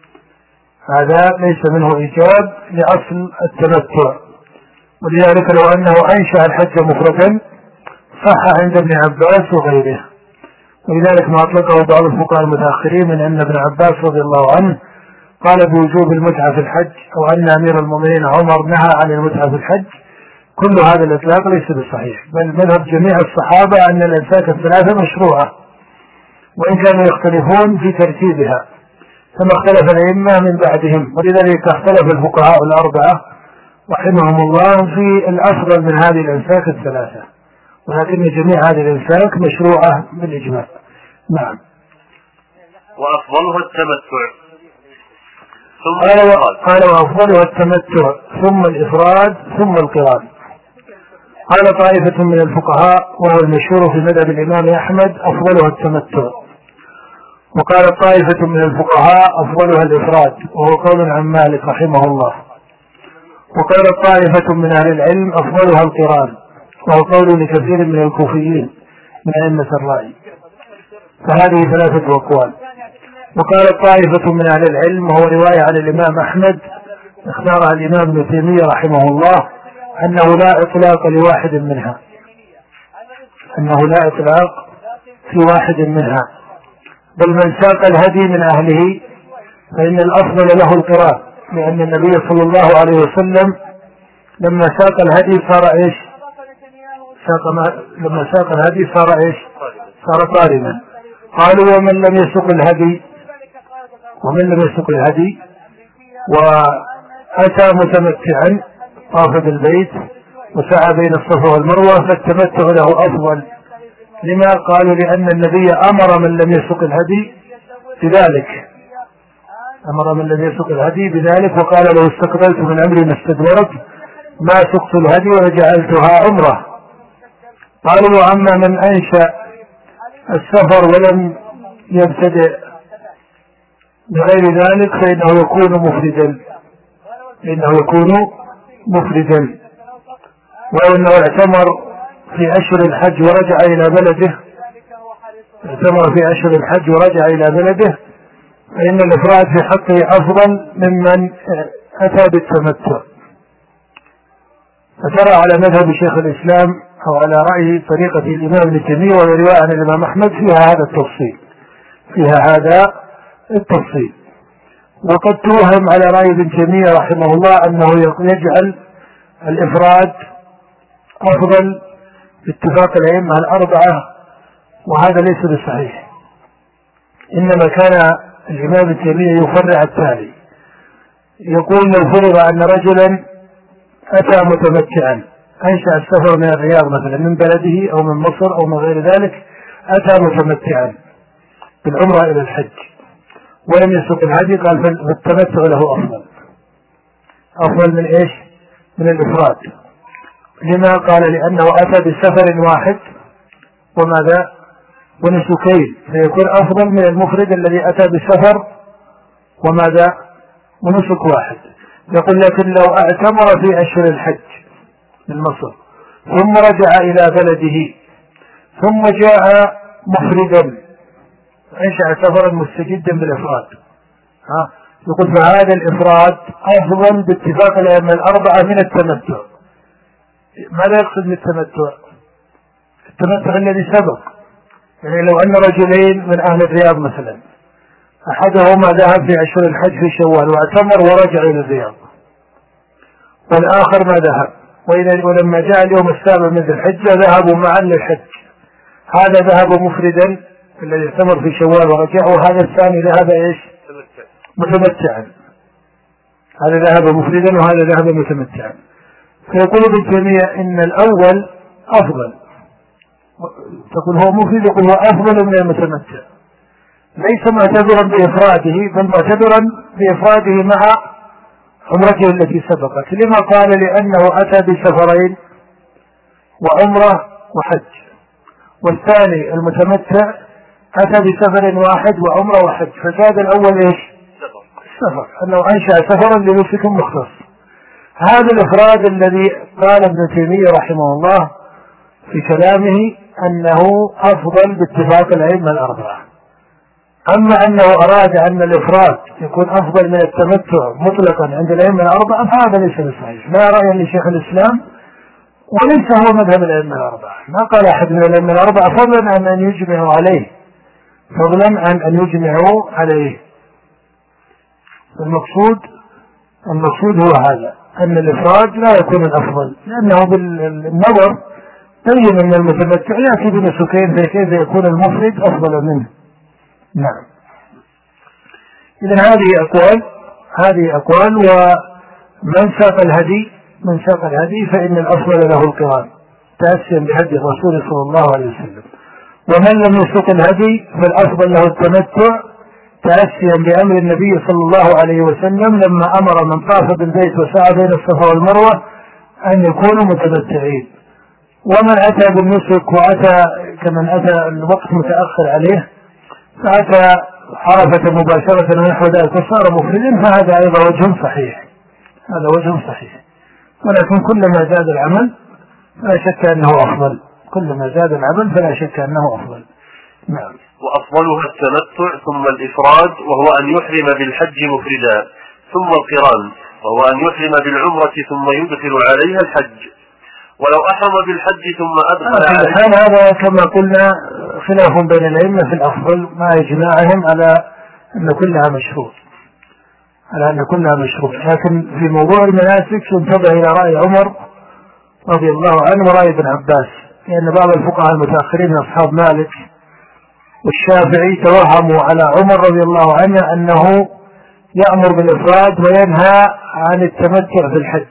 هذا ليس منه إيجاب لأصل التمتع. ولذلك لو أنه أنشأ الحج مفردا صح عند ابن عباس وغيره. ولذلك ما أطلقه بعض الفقهاء المتأخرين من أن ابن عباس رضي الله عنه قال بوجوب المتعة في الحج، أو أن أمير المؤمنين عمر نهى عن المتعة في الحج، كل هذا الإطلاق ليس بصحيح، بل مذهب جميع الصحابة أن الأنساك الثلاثة مشروعة، وإن كانوا يختلفون في ترتيبها كما اختلف الأئمة من بعدهم. ولذلك اختلف الفقهاء الأربعة رحمهم الله في الأفضل من هذه الأنساك الثلاثة، ولكن جميع هذه الأنساك مشروعة بالإجماع. نعم. وأفضلها التمتع قال قال وأفضلها التمتع ثم الإفراد ثم القران. قال طائفة من الفقهاء وهو المشهور في مذهب الإمام أحمد أفضلها التمتع، وقال طائفة من الفقهاء أفضلها الإفراد وهو قول عن مالك رحمه الله، وقال طائفة من أهل العلم أفضلها القران وهو قول لكثير من الكوفيين من أئمة الرأي، فهذه ثلاثة أقوال. وقال طائفة من أهل العلم وهو رواية عن الإمام أحمد اختارها الإمام ابن تيمية رحمه الله أنه لا إطلاق لواحد منها، أنه لا إطلاق في واحد منها، بل من ساق الهدي من أهله فإن الأفضل له القران، لأن النبي صلى الله عليه وسلم لما ساق الهدي صار إيش؟ ساق ما لما ساق الهدي صار إيش؟ صار قارنا. قالوا ومن لم يسق الهدي ومن لم يسق الهدي وأتى متمتعا طاف بالبيت وسعى بين الصفا والمروة فالتمتع له أفضل. لما؟ قالوا لأن النبي أمر من لم يسق الهدي بذلك، أمر من لم يسق الهدي بذلك، وقال له استقبلت من أمري ما استدبرت ما سقت الهدي وجعلتها عمرة. قالوا وأما من أنشأ السفر ولم يبتدئ بغير ذلك فإنه يكون مفردا، فإنه يكون مفردا. ولو أنه اعتمر في أشهر الحج ورجع إلى بلده اعتمر في أشهر الحج ورجع إلى بلده فإن الإفراد في حقه أفضل ممن أتى بالتمتع. فترى على مذهب شيخ الإسلام أو على رأي طريقة الإمام ابن تيمية ورواية عن الإمام أحمد فيها هذا التفصيل، فيها هذا التفصيل. وقد توهم على رأي ابن تيمية رحمه الله أنه يجعل الإفراد أفضل باتفاق الأئمة الأربعة، وهذا ليس بصحيح. إنما كان الإمام ابن تيمية يفرع التالي، يقول لو فرض أن رجلا أتى متمتعا أنشأ السفر من الرياض مثلا من بلده أو من مصر أو من غير ذلك، أتى متمتعا بالعمرة إلى الحج ولم يسوق الهدي قال فالتمتع له أفضل أفضل من إيش؟ من الإفراد. لما قال لأنه أتى بسفر واحد وماذا؟ ونسكين، فيكون أفضل من المفرد الذي أتى بسفر وماذا؟ ونسك واحد. يقول لكن لو اعتمر في أشهر الحج من مصر ثم رجع إلى بلده ثم جاء مفردا أنشأ سفرا مستجدا بالإفراد، ها يقول فهذا الإفراد أفضل باتفاق الأئمة الأربعة من التمتع. ماذا يقصد بالتمتع؟ التمتع الذي سبق، يعني لو أن رجلين من أهل الرياض مثلا أحدهما ذهب في أشهر الحج في شوال واعتمر ورجع إلى الرياض، والآخر ما ذهب، ولما جاء اليوم السابع من ذي الحجة ذهبوا معا للحج، هذا ذهب مفردا الذي اعتمر في شوال ورجع، وهذا الثاني ذهب ايش؟ متمتعا. هذا ذهب مفردا وهذا ذهب متمتعا. فيقول ابن تيمية ان الاول افضل، تقول هو مفرد، يقول هو افضل من المتمتع، ليس معتبرا بافراده بل معتبرا بافراده مع عمرته التي سبقت. لما قال؟ لانه اتى بسفرين وعمره وحج، والثاني المتمتع أتى بسفر واحد وعمره وحج، فزاد الأول إيش؟ السفر، أنه أنشأ سفرا لنسك مختص. هذا الإفراد الذي قال ابن تيمية رحمه الله في كلامه أنه أفضل باتفاق الأئمة الأربعة. أما أنه أراد أن الإفراد يكون أفضل من التمتع مطلقا عند الأئمة الأربعة فهذا ليس بصحيح، لا رأي لشيخ الإسلام وليس هو مذهب الأئمة الأربعة. ما قال أحد من الأئمة الأربعة فضلا عن أن يجمعوا عليه، فضلا عن أن يجمعوا عليه. المقصود المقصود هو هذا، أن الإفراد لا يكون الأفضل، لأنه بالنظر بين أن المتمتع يأتي بنسكين، فكيف يكون المفرد أفضل منه؟ نعم. إذن هذه أقوال هذه أقوال ومن ساق الهدي من ساق الهدي فإن الأفضل له القران تأسيا بهدي الرسول صلى الله عليه وسلم، ومن لم يسوق الهدي فالأفضل له التمتع تأسيا بأمر النبي صلى الله عليه وسلم لما أمر من طاف بالبيت وسعى بين الصفا والمروة أن يكونوا متمتعين. ومن أتى بالنسك وأتى كمن أتى الوقت متأخر عليه فأتى عرفة مباشرة ونحو ذلك وصار مفردا فهذا أيضا وجه صحيح، هذا وجه صحيح. ولكن كلما زاد العمل فلا شك أنه أفضل، كلما زاد العمل فلا شك أنه أفضل. نعم. وأفضلها التمتع ثم الإفراد، وهو أن يحرم بالحج مفردا، ثم القران وهو أن يحرم بالعمرة ثم يدخل عليها الحج، ولو أحرم بالحج ثم أدخل على الحال هذا كما قلنا خلاف بين الأئمة في الأفضل مع إجماعهم على أن كلها مشروط على أن كلها مشروط لكن في موضوع المناسك ينتبه إلى رأي عمر رضي الله عنه ورأي ابن عباس، لأن بعض الفقهاء المتأخرين من أصحاب مالك والشافعي توهموا على عمر رضي الله عنه أنه يأمر بالإفراد وينهى عن التمتع في الحج،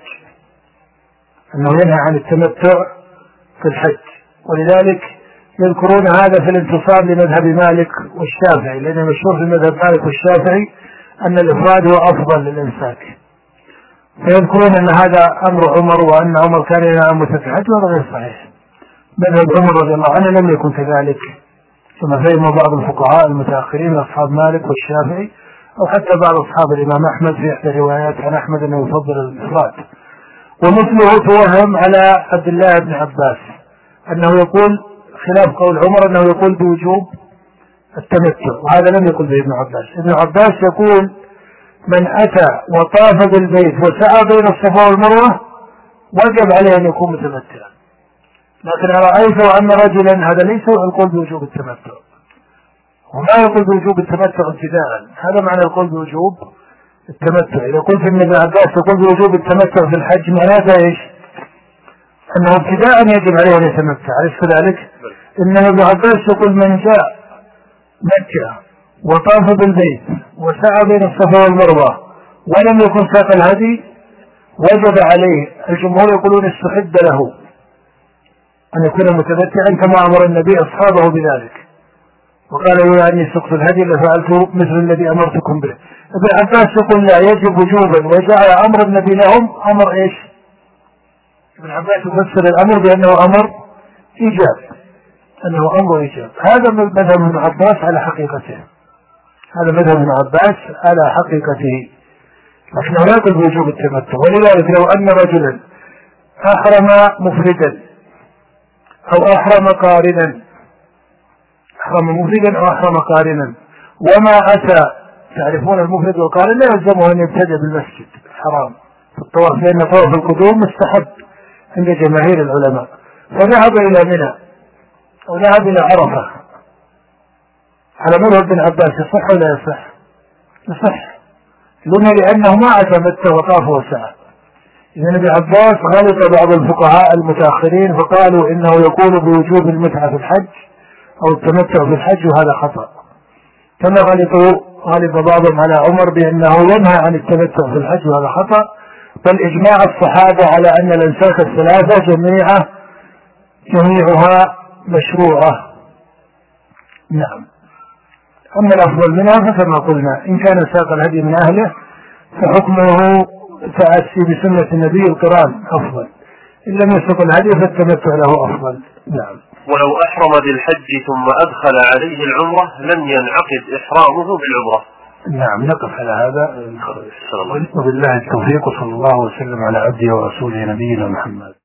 أنه ينهى عن التمتع في الحج، ولذلك يذكرون هذا في الانتصار لمذهب مالك والشافعي، لأن مشهور في مذهب مالك والشافعي أن الإفراد هو أفضل للإمساك، فيذكرون أن هذا أمر عمر وأن عمر كان ينهى عن متمتع الحج، وهذا غير صحيح. مذهب عمر رضي الله عنه لم يكن كذلك كما فهم بعض الفقهاء المتأخرين من أصحاب مالك والشافعي أو حتى بعض أصحاب الإمام أحمد في إحدى الروايات عن أحمد أنه يفضل الإفراد. ومثله توهم على عبد الله بن عباس أنه يقول خلاف قول عمر أنه يقول بوجوب التمتع، وهذا لم يقل به ابن عباس. ابن عباس يقول من أتى وطاف بالبيت وسعى بين الصفا والمروة وجب عليه أن يكون متمتعا، لكن رأيت أن رجلا هذا ليس القول بوجوب التمتع، وما يقول بوجوب التمتع ابتداء، هذا معنى القول بوجوب التمتع. إذا قلت إن ابن عباس يقول بوجوب التمتع في الحج معناته إيش؟ أنه ابتداء يجب عليه أن يتمتع، أليس كذلك؟ إن ابن عباس يقول من جاء مكة وطاف بالبيت وسعى بين الصفا والمروة ولم يكن ساق الهدي وجب عليه، الجمهور يقولون استحب له أن يكون متمتعا كما أمر النبي أصحابه بذلك، وقال يعني سقط الهدي لفعلت مثل الذي أمرتكم به. ابن عباس يقول لا يجب وجوبا، وجعل أمر النبي لهم أمر إيش؟ ابن عباس يفسر الأمر بأنه أمر إيجاب، أنه أمر إيجاب. هذا مذهب ابن عباس على حقيقته، هذا مذهب ابن عباس على حقيقته، لكنه لا يقول بوجوب التمتع. ولذلك لو أن رجلا أحرم مفردا أو أحرم قارنا، أحرم مفردا أو أحرم قارنا وما أتى، تعرفون المفرد والقارن لا يلزمه أن يبتدأ بالمسجد الحرام في الطواف، لأن طواف القدوم مستحب عند جماهير العلماء، فذهب إلى منى أو ذهب إلى عرفة على مذهب ابن عباس، يصح ولا يصح؟ يصح، لما لأنه ما أتى متى وطاف وسعى. إذن ابن عباس غلط بعض الفقهاء المتأخرين فقالوا إنه يقول بوجوب المتعة في الحج أو التمتع في الحج، وهذا خطأ. كما غلطوا غلط بعضهم على عمر بأنه ينهى عن التمتع في الحج، وهذا خطأ، بل إجماع الصحابة على أن الأنساك الثلاثة جميعها جميعها مشروعة. نعم. أما الأفضل منها فكما قلنا إن كان ساق الهدي من أهله فحكمه تأسي بسنة النبي القران أفضل، إن لم يسق الهدي فالتمتع له أفضل. نعم. ولو أحرم بالحج ثم أدخل عليه العمرة لم ينعقد إحرامه بالعمرة. نعم. نقف على هذا، وبالله التوفيق، وصلى الله وسلم على عبده ورسوله نبينا محمد.